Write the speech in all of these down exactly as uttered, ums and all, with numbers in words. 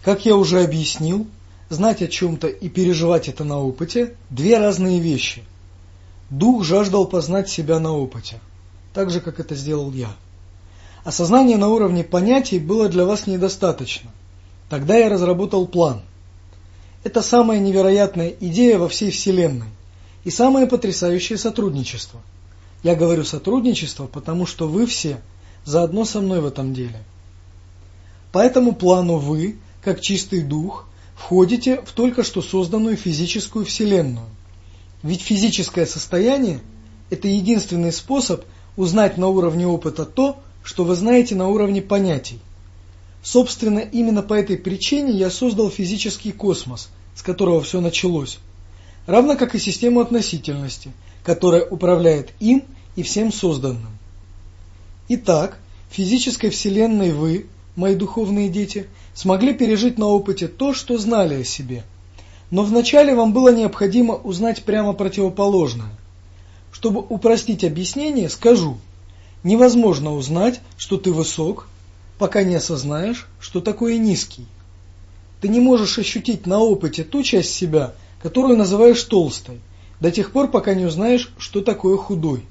Как я уже объяснил, знать о чем-то и переживать это на опыте – две разные вещи. Дух жаждал познать себя на опыте, так же, как это сделал я. Осознание на уровне понятий было для вас недостаточно. Тогда я разработал план. Это самая невероятная идея во всей Вселенной и самое потрясающее сотрудничество. Я говорю сотрудничество, потому что вы все заодно со мной в этом деле. По этому плану вы, как чистый дух, входите в только что созданную физическую Вселенную. Ведь физическое состояние – это единственный способ узнать на уровне опыта то, что вы знаете на уровне понятий. Собственно, именно по этой причине я создал физический космос, с которого все началось, равно как и систему относительности, которая управляет им и всем созданным. Итак, в физической Вселенной вы, мои духовные дети, смогли пережить на опыте то, что знали о себе. Но вначале вам было необходимо узнать прямо противоположное. Чтобы упростить объяснение, скажу: невозможно узнать, что ты высок, пока не осознаешь, что такое низкий. Ты не можешь ощутить на опыте ту часть себя, которую называешь толстой, до тех пор, пока не узнаешь, что такое худой.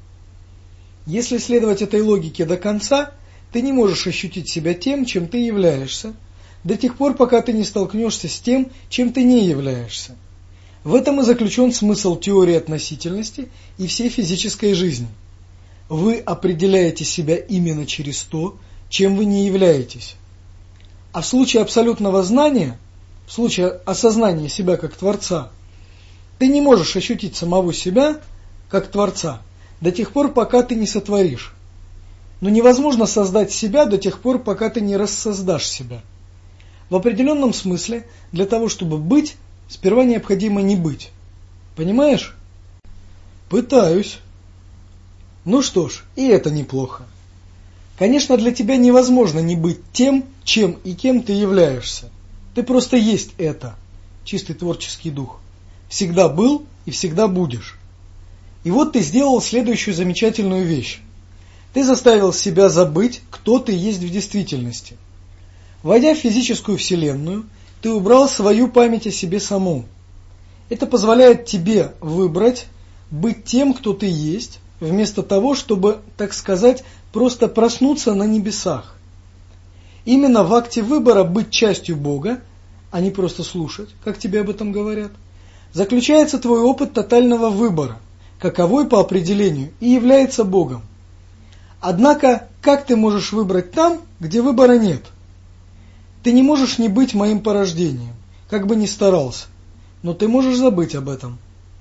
Если следовать этой логике до конца, ты не можешь ощутить себя тем, чем ты являешься, до тех пор, пока ты не столкнешься с тем, чем ты не являешься. В этом и заключен смысл теории относительности и всей физической жизни. Вы определяете себя именно через то, чем вы не являетесь. А в случае абсолютного знания, в случае осознания себя как Творца, ты не можешь ощутить самого себя как Творца до тех пор, пока ты не сотворишь. Но невозможно создать себя до тех пор, пока ты не рассоздашь себя. В определенном смысле, для того, чтобы быть, сперва необходимо не быть. Понимаешь? Пытаюсь. Ну что ж, и это неплохо. Конечно, для тебя невозможно не быть тем, чем и кем ты являешься. Ты просто есть это, чистый творческий дух. Всегда был и всегда будешь. И вот ты сделал следующую замечательную вещь. Ты заставил себя забыть, кто ты есть в действительности. Войдя в физическую Вселенную, ты убрал свою память о себе самом. Это позволяет тебе выбрать быть тем, кто ты есть, вместо того, чтобы, так сказать, просто проснуться на небесах. Именно в акте выбора быть частью Бога, а не просто слушать, как тебе об этом говорят, заключается твой опыт тотального выбора, каковой по определению и является Богом. Однако, как ты можешь выбрать там, где выбора нет? Ты не можешь не быть моим порождением, как бы ни старался, но ты можешь забыть об этом.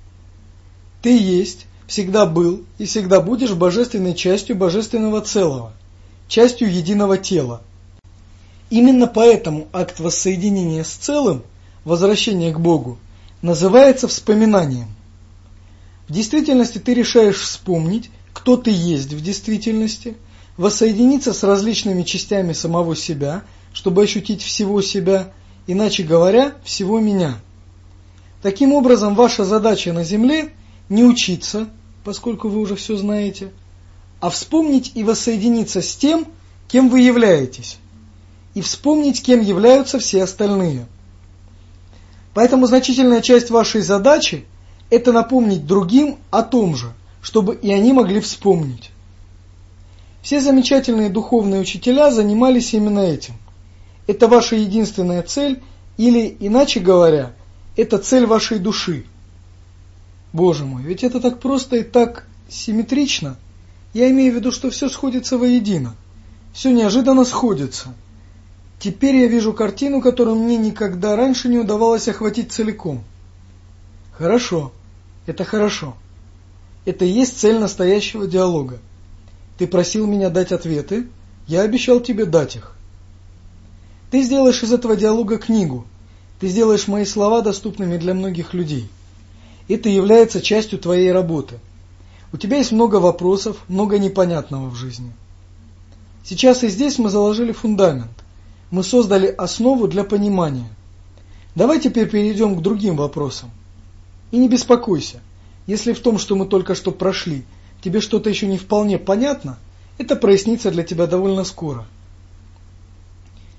Ты есть, всегда был и всегда будешь божественной частью божественного целого, частью единого тела. Именно поэтому акт воссоединения с целым, возвращение к Богу, называется вспоминанием. В действительности ты решаешь вспомнить, кто ты есть в действительности, воссоединиться с различными частями самого себя, чтобы ощутить всего себя, иначе говоря, всего меня. Таким образом, ваша задача на Земле не учиться, поскольку вы уже все знаете, а вспомнить и воссоединиться с тем, кем вы являетесь, и вспомнить, кем являются все остальные. Поэтому значительная часть вашей задачи – это напомнить другим о том же, чтобы и они могли вспомнить. Все замечательные духовные учителя занимались именно этим. Это ваша единственная цель, или, иначе говоря, это цель вашей души. Боже мой, ведь это так просто и так симметрично. Я имею в виду, что все сходится воедино. Все неожиданно сходится. Теперь я вижу картину, которую мне никогда раньше не удавалось охватить целиком. Хорошо, это хорошо. Это и есть цель настоящего диалога. Ты просил меня дать ответы, я обещал тебе дать их. Ты сделаешь из этого диалога книгу, ты сделаешь мои слова доступными для многих людей. Это является частью твоей работы. У тебя есть много вопросов, много непонятного в жизни. Сейчас и здесь мы заложили фундамент. Мы создали основу для понимания. Давай теперь перейдем к другим вопросам. И не беспокойся, если в том, что мы только что прошли, тебе что-то еще не вполне понятно, это прояснится для тебя довольно скоро.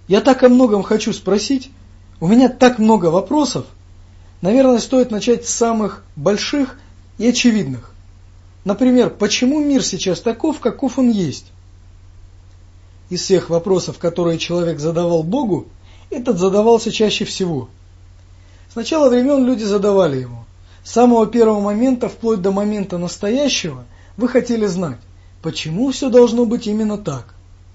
Я так о многом хочу спросить, у меня так много вопросов. Наверное, стоит начать с самых больших и очевидных. Например, почему мир сейчас таков, каков он есть? Из всех вопросов, которые человек задавал Богу, этот задавался чаще всего. С начала времен люди задавали его. С самого первого момента, вплоть до момента настоящего, вы хотели знать, почему все должно быть именно так.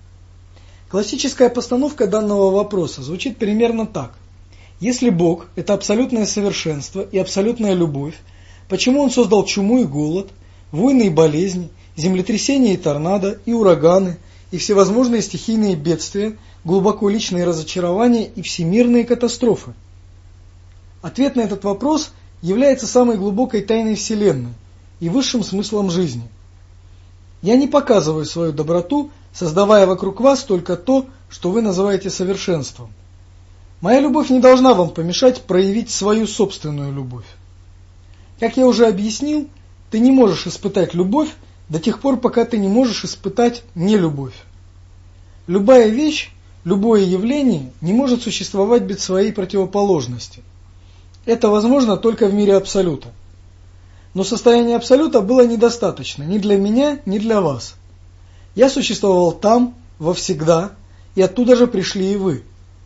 Классическая постановка данного вопроса звучит примерно так. Если Бог – это абсолютное совершенство и абсолютная любовь, почему Он создал чуму и голод, войны и болезни, землетрясения и торнадо, и ураганы, и всевозможные стихийные бедствия, глубоко личные разочарования и всемирные катастрофы? Ответ на этот вопрос является самой глубокой тайной Вселенной и высшим смыслом жизни. Я не показываю свою доброту, создавая вокруг вас только то, что вы называете совершенством. Моя любовь не должна вам помешать проявить свою собственную любовь. Как я уже объяснил, ты не можешь испытать любовь до тех пор, пока ты не можешь испытать нелюбовь. Любая вещь, любое явление не может существовать без своей противоположности. Это возможно только в мире Абсолюта. Но состояние Абсолюта было недостаточно ни для меня, ни для вас. Я существовал там, вовсегда, и оттуда же пришли и вы.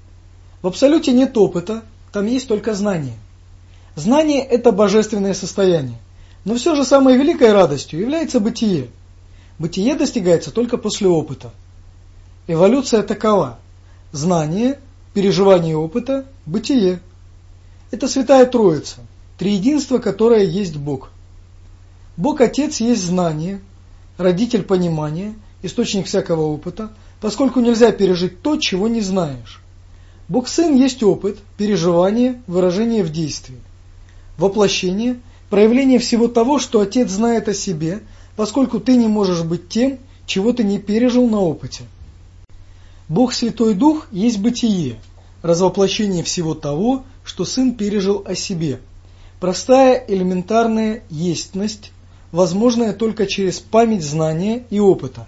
В Абсолюте нет опыта, там есть только знание. Знание – это божественное состояние. Но все же самой великой радостью является бытие. Бытие достигается только после опыта. Эволюция такова. Знание, переживание опыта, бытие. Это Святая Троица, триединство, которое есть Бог. Бог-Отец есть знание, родитель понимания, источник всякого опыта, поскольку нельзя пережить то, чего не знаешь. Бог-Сын есть опыт, переживание, выражение в действии. Воплощение – проявление всего того, что Отец знает о себе, поскольку ты не можешь быть тем, чего ты не пережил на опыте. Бог-Святой Дух есть бытие, развоплощение всего того, что Сын пережил о себе. Простая элементарная естьность, возможная только через память знания и опыта.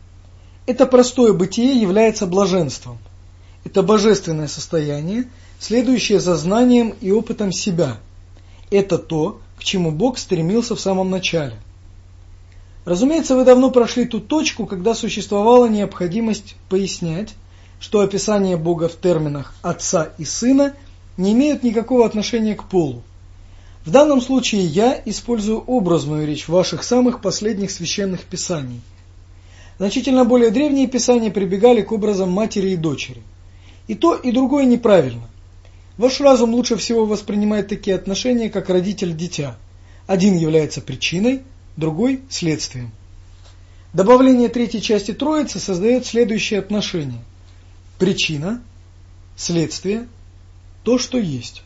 Это простое бытие является блаженством. Это божественное состояние, следующее за знанием и опытом себя. Это то, к чему Бог стремился в самом начале. Разумеется, вы давно прошли ту точку, когда существовала необходимость пояснять, что описание Бога в терминах Отца и Сына не имеют никакого отношения к полу. В данном случае я использую образную речь ваших самых последних священных писаний. Значительно более древние писания прибегали к образам матери и дочери. И то, и другое неправильно. Ваш разум лучше всего воспринимает такие отношения, как родитель-дитя. Один является причиной, другой – следствием. Добавление третьей части Троицы создает следующее отношение. Причина, следствие, то, что есть.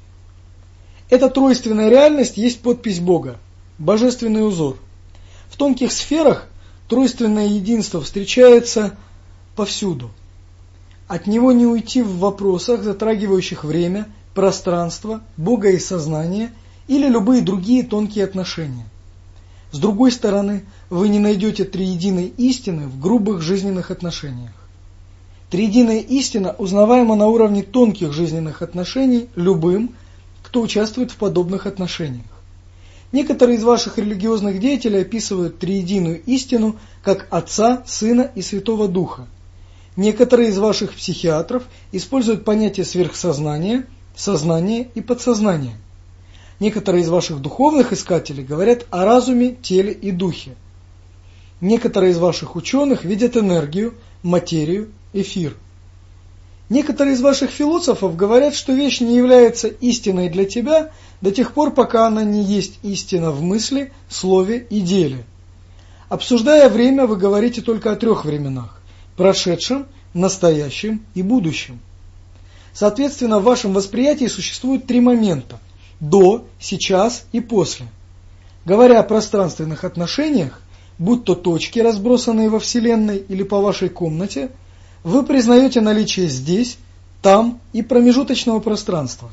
Эта тройственная реальность есть подпись Бога, божественный узор. В тонких сферах тройственное единство встречается повсюду. От него не уйти в вопросах, затрагивающих время, пространство, Бога и сознание или любые другие тонкие отношения. С другой стороны, вы не найдете триединой истины в грубых жизненных отношениях. Триединая истина узнаваема на уровне тонких жизненных отношений любым, кто участвует в подобных отношениях. Некоторые из ваших религиозных деятелей описывают триединую истину как Отца, Сына и Святого Духа. Некоторые из ваших психиатров используют понятие сверхсознания, сознания и подсознания. Некоторые из ваших духовных искателей говорят о разуме, теле и духе. Некоторые из ваших ученых видят энергию, материю, эфир. Некоторые из ваших философов говорят, что вещь не является истиной для тебя до тех пор, пока она не есть истина в мысли, слове и деле. Обсуждая время, вы говорите только о трех временах – прошедшем, настоящем и будущем. Соответственно, в вашем восприятии существует три момента – до, сейчас и после. Говоря о пространственных отношениях, будь то точки, разбросанные во Вселенной или по вашей комнате, вы признаете наличие здесь, там и промежуточного пространства.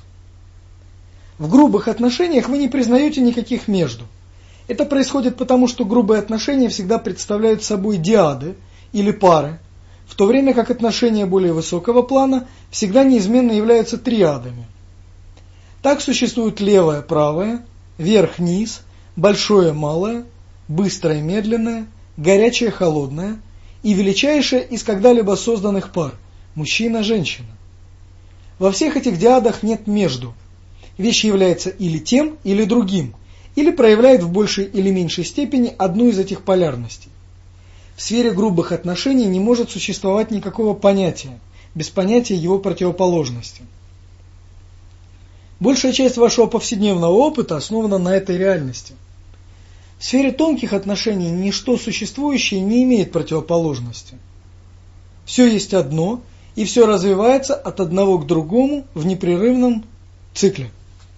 В грубых отношениях вы не признаете никаких между. Это происходит потому, что грубые отношения всегда представляют собой диады или пары, в то время как отношения более высокого плана всегда неизменно являются триадами. Так существует левое-правое, верх-низ, большое-малое, быстрое-медленное, горячее-холодное и величайшее из когда-либо созданных пар – мужчина-женщина. Во всех этих диадах нет между. Вещь является или тем, или другим, или проявляет в большей или меньшей степени одну из этих полярностей. В сфере грубых отношений не может существовать никакого понятия, без понятия его противоположности. Большая часть вашего повседневного опыта основана на этой реальности. В сфере тонких отношений ничто существующее не имеет противоположности. Все есть одно, и все развивается от одного к другому в непрерывном цикле.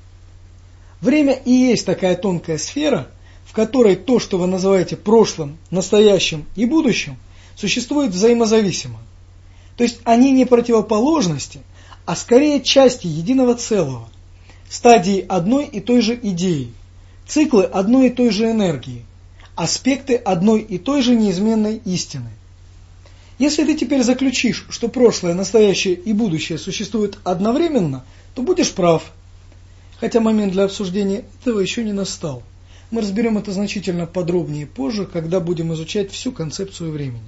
Время и есть такая тонкая сфера, в которой то, что вы называете прошлым, настоящим и будущим, существует взаимозависимо. То есть они не противоположности, а скорее части единого целого, стадии одной и той же идеи, циклы одной и той же энергии, аспекты одной и той же неизменной истины. Если ты теперь заключишь, что прошлое, настоящее и будущее существуют одновременно, то будешь прав. Хотя момент для обсуждения этого еще не настал. Мы разберем это значительно подробнее позже, когда будем изучать всю концепцию времени.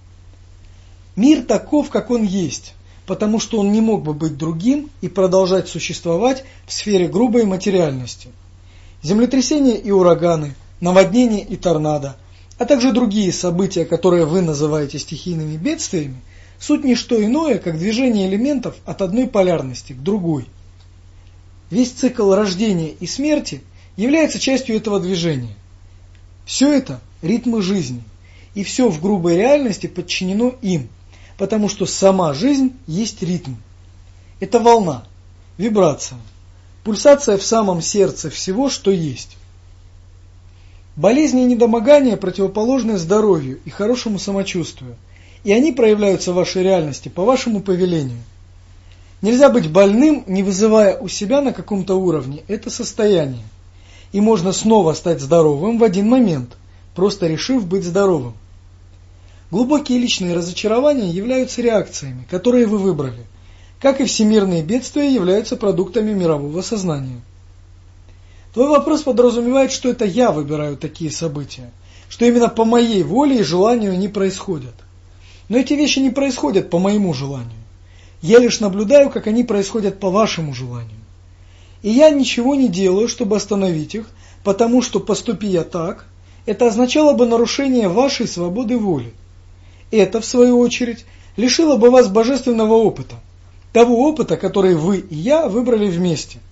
Мир таков, как он есть, потому что он не мог бы быть другим и продолжать существовать в сфере грубой материальности. Землетрясения и ураганы, наводнения и торнадо, а также другие события, которые вы называете стихийными бедствиями, суть не что иное, как движение элементов от одной полярности к другой. Весь цикл рождения и смерти является частью этого движения. Все это – ритмы жизни, и все в грубой реальности подчинено им, потому что сама жизнь есть ритм. Это волна, вибрация, пульсация в самом сердце всего, что есть. Болезни и недомогания противоположны здоровью и хорошему самочувствию, и они проявляются в вашей реальности по вашему повелению. Нельзя быть больным, не вызывая у себя на каком-то уровне это состояние. И можно снова стать здоровым в один момент, просто решив быть здоровым. Глубокие личные разочарования являются реакциями, которые вы выбрали, как и всемирные бедствия являются продуктами мирового сознания. Твой вопрос подразумевает, что это я выбираю такие события, что именно по моей воле и желанию они происходят. Но эти вещи не происходят по моему желанию. Я лишь наблюдаю, как они происходят по вашему желанию. И я ничего не делаю, чтобы остановить их, потому что, поступи я так, это означало бы нарушение вашей свободы воли. Это, в свою очередь, лишило бы вас божественного опыта, того опыта, который вы и я выбрали вместе.